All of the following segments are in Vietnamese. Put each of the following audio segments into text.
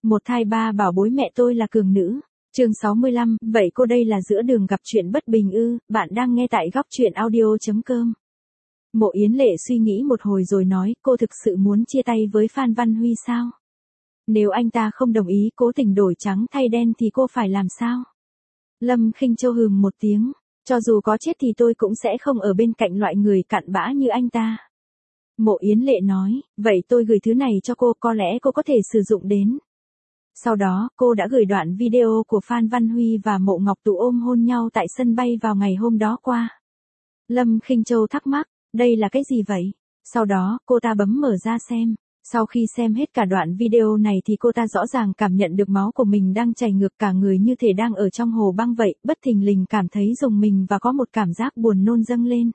Một thai ba bảo bối mẹ tôi là cường nữ. Chương 65, vậy cô đây là giữa đường gặp chuyện bất bình ư? Bạn đang nghe tại góc truyện audio.com. Mộ Yến Lệ suy nghĩ một hồi rồi nói, cô thực sự muốn chia tay với Phan Văn Huy sao? Nếu anh ta không đồng ý cố tình đổi trắng thay đen thì cô phải làm sao? Lâm Khinh Châu hừm một tiếng, cho dù có chết thì tôi cũng sẽ không ở bên cạnh loại người cặn bã như anh ta. Mộ Yến Lệ nói, vậy tôi gửi thứ này cho cô, có lẽ cô có thể sử dụng đến. Sau đó, cô đã gửi đoạn video của Phan Văn Huy và Mộ Ngọc Tú ôm hôn nhau tại sân bay vào ngày hôm đó qua. Lâm Khinh Châu thắc mắc, đây là cái gì vậy? Sau đó, cô ta bấm mở ra xem. Sau khi xem hết cả đoạn video này thì cô ta rõ ràng cảm nhận được máu của mình đang chảy ngược, cả người như thể đang ở trong hồ băng vậy, bất thình lình cảm thấy rùng mình và có một cảm giác buồn nôn dâng lên.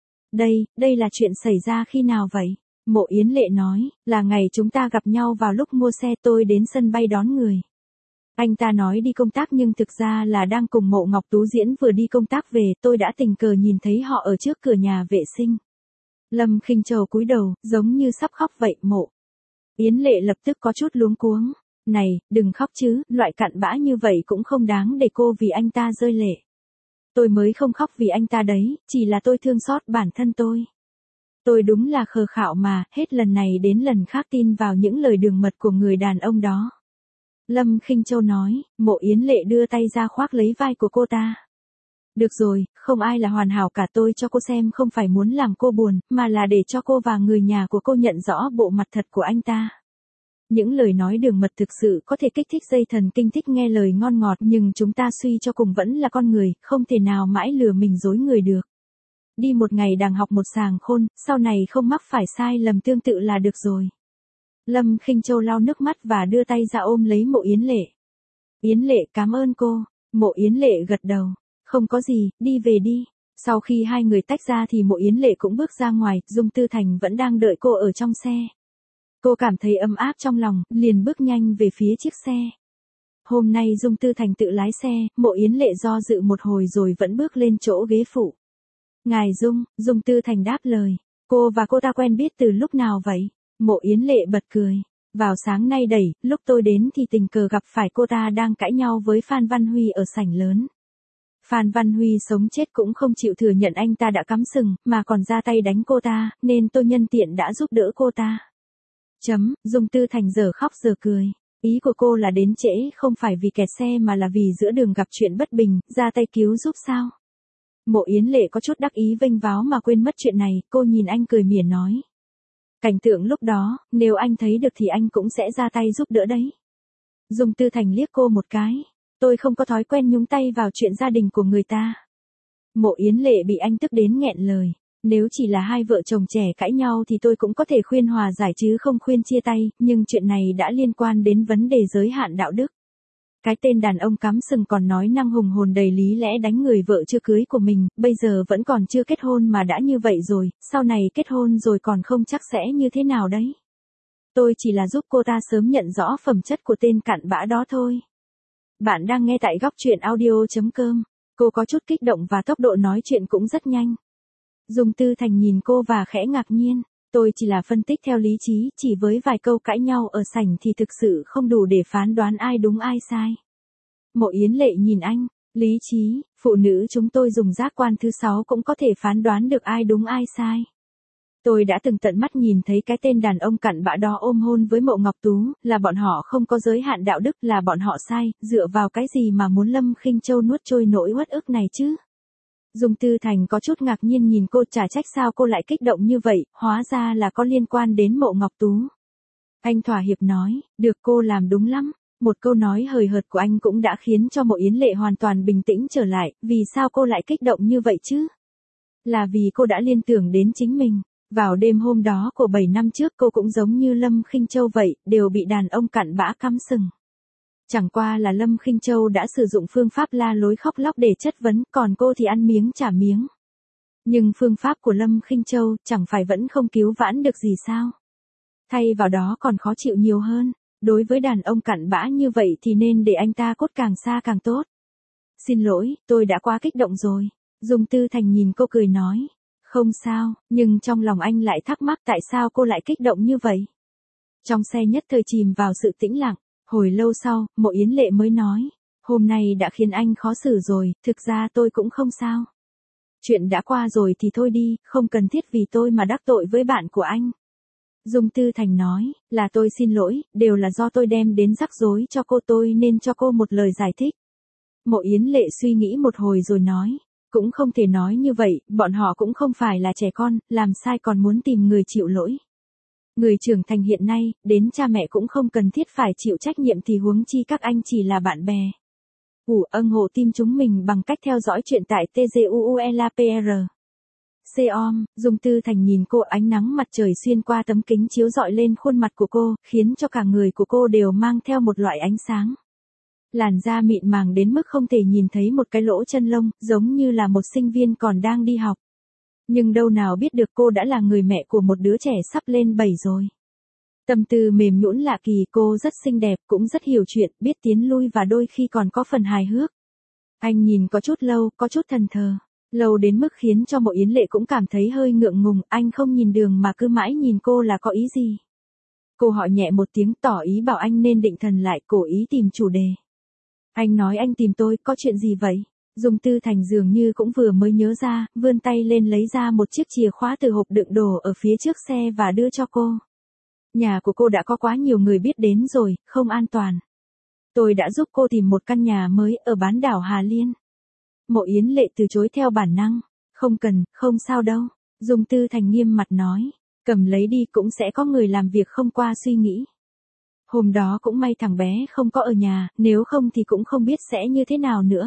Đây là chuyện xảy ra khi nào vậy? Mộ Yến Lệ nói, là ngày chúng ta gặp nhau vào lúc mua xe, tôi đến sân bay đón người. Anh ta nói đi công tác nhưng thực ra là đang cùng Mộ Ngọc Tú diễn vừa đi công tác về, tôi đã tình cờ nhìn thấy họ ở trước cửa nhà vệ sinh. Lâm Khinh Châu cúi đầu, giống như sắp khóc vậy. Mộ Yến Lệ lập tức có chút luống cuống. Này, đừng khóc chứ, loại cặn bã như vậy cũng không đáng để cô vì anh ta rơi lệ. Tôi mới không khóc vì anh ta đấy, chỉ là tôi thương xót bản thân tôi. Tôi đúng là khờ khạo mà, hết lần này đến lần khác tin vào những lời đường mật của người đàn ông đó. Lâm Khinh Châu nói, Mộ Yến Lệ đưa tay ra khoác lấy vai của cô ta. Được rồi, không ai là hoàn hảo cả, tôi cho cô xem không phải muốn làm cô buồn, mà là để cho cô và người nhà của cô nhận rõ bộ mặt thật của anh ta. Những lời nói đường mật thực sự có thể kích thích dây thần kinh thích nghe lời ngon ngọt, nhưng chúng ta suy cho cùng vẫn là con người, không thể nào mãi lừa mình dối người được. Đi một ngày đàng học một sàng khôn, sau này không mắc phải sai lầm tương tự là được rồi. Lâm Khinh Châu lau nước mắt và đưa tay ra ôm lấy Mộ Yến Lệ. Yến Lệ cảm ơn cô. Mộ Yến Lệ gật đầu. Không có gì, đi về đi. Sau khi hai người tách ra thì Mộ Yến Lệ cũng bước ra ngoài, Dung Tư Thành vẫn đang đợi cô ở trong xe. Cô cảm thấy ấm áp trong lòng, liền bước nhanh về phía chiếc xe. Hôm nay Dung Tư Thành tự lái xe, Mộ Yến Lệ do dự một hồi rồi vẫn bước lên chỗ ghế phụ. Ngài Dung Tư Thành đáp lời. Cô và cô ta quen biết từ lúc nào vậy? Mộ Yến Lệ bật cười. Vào sáng nay lúc tôi đến thì tình cờ gặp phải cô ta đang cãi nhau với Phan Văn Huy ở sảnh lớn. Phan Văn Huy sống chết cũng không chịu thừa nhận anh ta đã cắm sừng, mà còn ra tay đánh cô ta, nên tôi nhân tiện đã giúp đỡ cô ta. Dung Tư Thành giờ khóc giờ cười. Ý của cô là đến trễ không phải vì kẹt xe mà là vì giữa đường gặp chuyện bất bình, ra tay cứu giúp sao? Mộ Yến Lệ có chút đắc ý vênh váo mà quên mất chuyện này, cô nhìn anh cười mỉa nói. Cảnh tượng lúc đó, nếu anh thấy được thì anh cũng sẽ ra tay giúp đỡ đấy. Dung Tư Thành liếc cô một cái. Tôi không có thói quen nhúng tay vào chuyện gia đình của người ta. Mộ Yến Lệ bị anh tức đến nghẹn lời. Nếu chỉ là hai vợ chồng trẻ cãi nhau thì tôi cũng có thể khuyên hòa giải chứ không khuyên chia tay, nhưng chuyện này đã liên quan đến vấn đề giới hạn đạo đức. Cái tên đàn ông cắm sừng còn nói năng hùng hồn đầy lý lẽ đánh người vợ chưa cưới của mình, bây giờ vẫn còn chưa kết hôn mà đã như vậy rồi, sau này kết hôn rồi còn không chắc sẽ như thế nào đấy. Tôi chỉ là giúp cô ta sớm nhận rõ phẩm chất của tên cặn bã đó thôi. Bạn đang nghe tại góc truyện audio.com. Cô có chút kích động và tốc độ nói chuyện cũng rất nhanh. Dung Tư Thành nhìn cô và khẽ ngạc nhiên. Tôi chỉ là phân tích theo lý trí, chỉ với vài câu cãi nhau ở sảnh thì thực sự không đủ để phán đoán ai đúng ai sai. Mộ Yến Lệ nhìn anh, lý trí, phụ nữ chúng tôi dùng giác quan thứ 6 cũng có thể phán đoán được ai đúng ai sai. Tôi đã từng tận mắt nhìn thấy cái tên đàn ông cặn bã đó ôm hôn với Mộ Ngọc Tú, là bọn họ không có giới hạn đạo đức, là bọn họ sai, dựa vào cái gì mà muốn Lâm Khinh Châu nuốt trôi nỗi uất ức này chứ? Dung Tư Thành có chút ngạc nhiên nhìn cô, chả trách sao cô lại kích động như vậy, hóa ra là có liên quan đến Mộ Ngọc Tú. Anh thỏa hiệp nói, được, cô làm đúng lắm. Một câu nói hời hợt của anh cũng đã khiến cho Mộ Yến Lệ hoàn toàn bình tĩnh trở lại, vì sao cô lại kích động như vậy chứ? Là vì cô đã liên tưởng đến chính mình. Vào đêm hôm đó của 7 năm trước cô cũng giống như Lâm Khinh Châu vậy, đều bị đàn ông cặn bã cắm sừng. Chẳng qua là Lâm Khinh Châu đã sử dụng phương pháp la lối khóc lóc để chất vấn, còn cô thì ăn miếng trả miếng. Nhưng phương pháp của Lâm Khinh Châu chẳng phải vẫn không cứu vãn được gì sao? Thay vào đó còn khó chịu nhiều hơn. Đối với đàn ông cặn bã như vậy thì nên để anh ta cốt càng xa càng tốt. Xin lỗi, tôi đã quá kích động rồi. Dung Tư Thành nhìn cô cười nói. Không sao, nhưng trong lòng anh lại thắc mắc tại sao cô lại kích động như vậy. Trong xe nhất thời chìm vào sự tĩnh lặng. Hồi lâu sau, Mộ Yến Lệ mới nói, hôm nay đã khiến anh khó xử rồi, thực ra tôi cũng không sao. Chuyện đã qua rồi thì thôi đi, không cần thiết vì tôi mà đắc tội với bạn của anh. Dung Tư Thành nói, là tôi xin lỗi, đều là do tôi đem đến rắc rối cho cô, tôi nên cho cô một lời giải thích. Mộ Yến Lệ suy nghĩ một hồi rồi nói, cũng không thể nói như vậy, bọn họ cũng không phải là trẻ con, làm sai còn muốn tìm người chịu lỗi. Người trưởng thành hiện nay, đến cha mẹ cũng không cần thiết phải chịu trách nhiệm thì huống chi các anh chỉ là bạn bè. Ân hộ tim chúng mình bằng cách theo dõi chuyện tại TGUULAPR. Com, Dung Tư Thành nhìn cô, ánh nắng mặt trời xuyên qua tấm kính chiếu rọi lên khuôn mặt của cô, khiến cho cả người của cô đều mang theo một loại ánh sáng. Làn da mịn màng đến mức không thể nhìn thấy một cái lỗ chân lông, giống như là một sinh viên còn đang đi học. Nhưng đâu nào biết được cô đã là người mẹ của một đứa trẻ sắp lên 7 rồi. Tâm tư mềm nhũn lạ kỳ, cô rất xinh đẹp, cũng rất hiểu chuyện, biết tiến lui và đôi khi còn có phần hài hước. Anh nhìn có chút lâu, có chút thần thờ. Lâu đến mức khiến cho Mộ Yến Lệ cũng cảm thấy hơi ngượng ngùng, anh không nhìn đường mà cứ mãi nhìn cô là có ý gì. Cô họ nhẹ một tiếng tỏ ý bảo anh nên định thần lại, cố ý tìm chủ đề. Anh nói anh tìm tôi, có chuyện gì vậy? Dung Tư Thành dường như cũng vừa mới nhớ ra, vươn tay lên lấy ra một chiếc chìa khóa từ hộp đựng đồ ở phía trước xe và đưa cho cô. Nhà của cô đã có quá nhiều người biết đến rồi, không an toàn. Tôi đã giúp cô tìm một căn nhà mới ở bán đảo Hà Liên. Mộ Yến Lệ từ chối theo bản năng. Không cần, không sao đâu. Dung Tư Thành nghiêm mặt nói. Cầm lấy đi, cũng sẽ có người làm việc không qua suy nghĩ. Hôm đó cũng may thằng bé không có ở nhà, nếu không thì cũng không biết sẽ như thế nào nữa.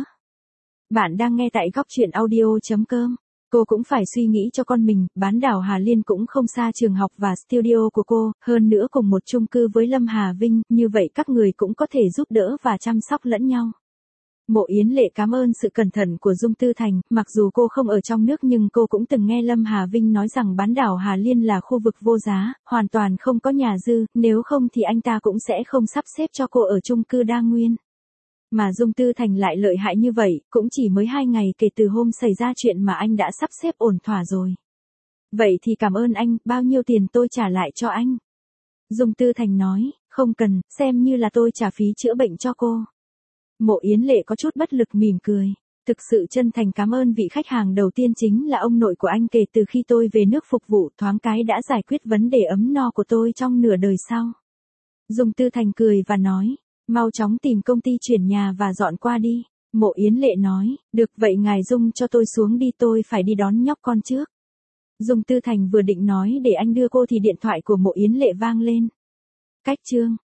Bạn đang nghe tại góc truyện audio.com. Cô cũng phải suy nghĩ cho con mình, bán đảo Hà Liên cũng không xa trường học và studio của cô, hơn nữa cùng một chung cư với Lâm Hà Vinh, như vậy các người cũng có thể giúp đỡ và chăm sóc lẫn nhau. Mộ Yến Lệ cảm ơn sự cẩn thận của Dung Tư Thành, mặc dù cô không ở trong nước nhưng cô cũng từng nghe Lâm Hà Vinh nói rằng bán đảo Hà Liên là khu vực vô giá, hoàn toàn không có nhà dư, nếu không thì anh ta cũng sẽ không sắp xếp cho cô ở chung cư Đa Nguyên. Mà Dung Tư Thành lại lợi hại như vậy, cũng chỉ mới 2 ngày kể từ hôm xảy ra chuyện mà anh đã sắp xếp ổn thỏa rồi. Vậy thì cảm ơn anh, bao nhiêu tiền tôi trả lại cho anh? Dung Tư Thành nói, không cần, xem như là tôi trả phí chữa bệnh cho cô. Mộ Yến Lệ có chút bất lực mỉm cười. Thực sự chân thành cảm ơn vị khách hàng đầu tiên chính là ông nội của anh, kể từ khi tôi về nước phục vụ thoáng cái đã giải quyết vấn đề ấm no của tôi trong nửa đời sau. Dung Tư Thành cười và nói, mau chóng tìm công ty chuyển nhà và dọn qua đi. Mộ Yến Lệ nói, được vậy ngài Dung cho tôi xuống đi, tôi phải đi đón nhóc con trước. Dung Tư Thành vừa định nói để anh đưa cô thì điện thoại của Mộ Yến Lệ vang lên. Cách chương